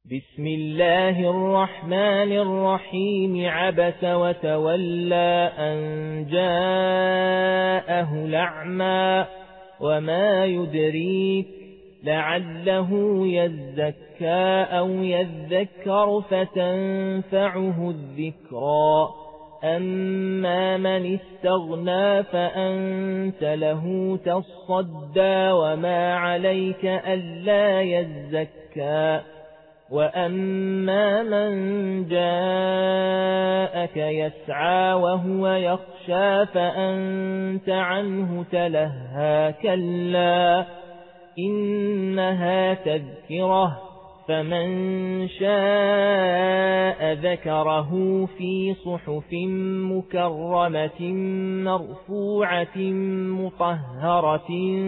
بسم الله الرحمن الرحيم. عبس وتولى أن جاءه الأعمى وما يدريك لعله يزكى أو يذكر فتنفعه الذكرى. أما من استغنى فأنت له تصدى وما عليك ألا يزكى. وأما من جاءك يسعى وهو يخشى فأنت عنه تلهى. كلا إنها تذكرة فمن شاء ذكره في صحف مكرمة مرفوعة مطهرة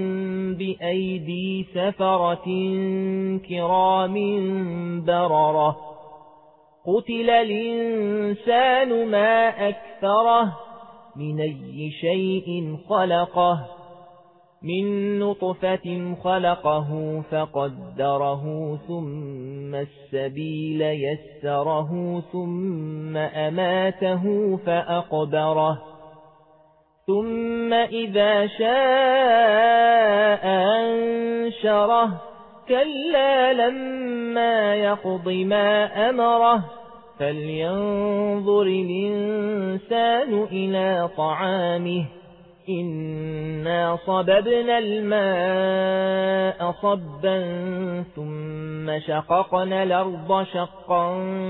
بأيدي سفرة كرام بررة. قتل الإنسان ما أكثره من أي شيء خلقه من نطفة خلقه فقدره ثم السبيل يسره ثم أماته فأقبره ثم إذا شاء أنشره. كلا لما يقض ما أمره فلينظر الإنسان إلى طعامه إنا صببنا الماء صبا ثم شققنا الأرض شقا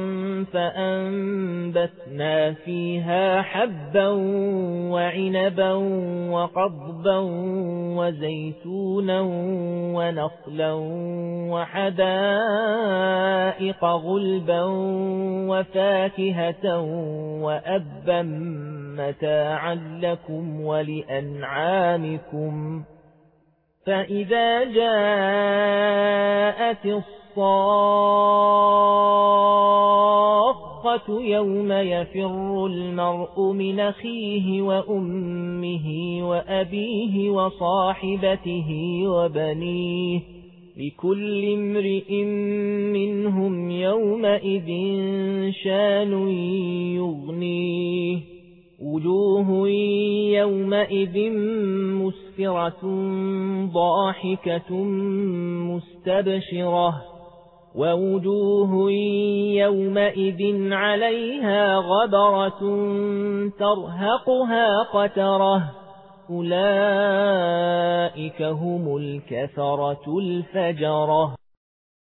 فأنبتنا فيها حبا وعنبا وقضبا وزيتونا ونخلا وحدائق غلبا وفاكهة وأبا متاعا لكم ولأنعامكم. فإذا جاءت الصاخة يوم يفر المرء من أخيه وأمه وأبيه وصاحبته وبنيه لكل امرئ منهم يومئذ شان يغنيه. وجوه يومئذ مسفرة ضاحكة مستبشرة ووجوه يومئذ عليها غبرة ترهقها قترة. أولئك هم الكفرة الفجرة.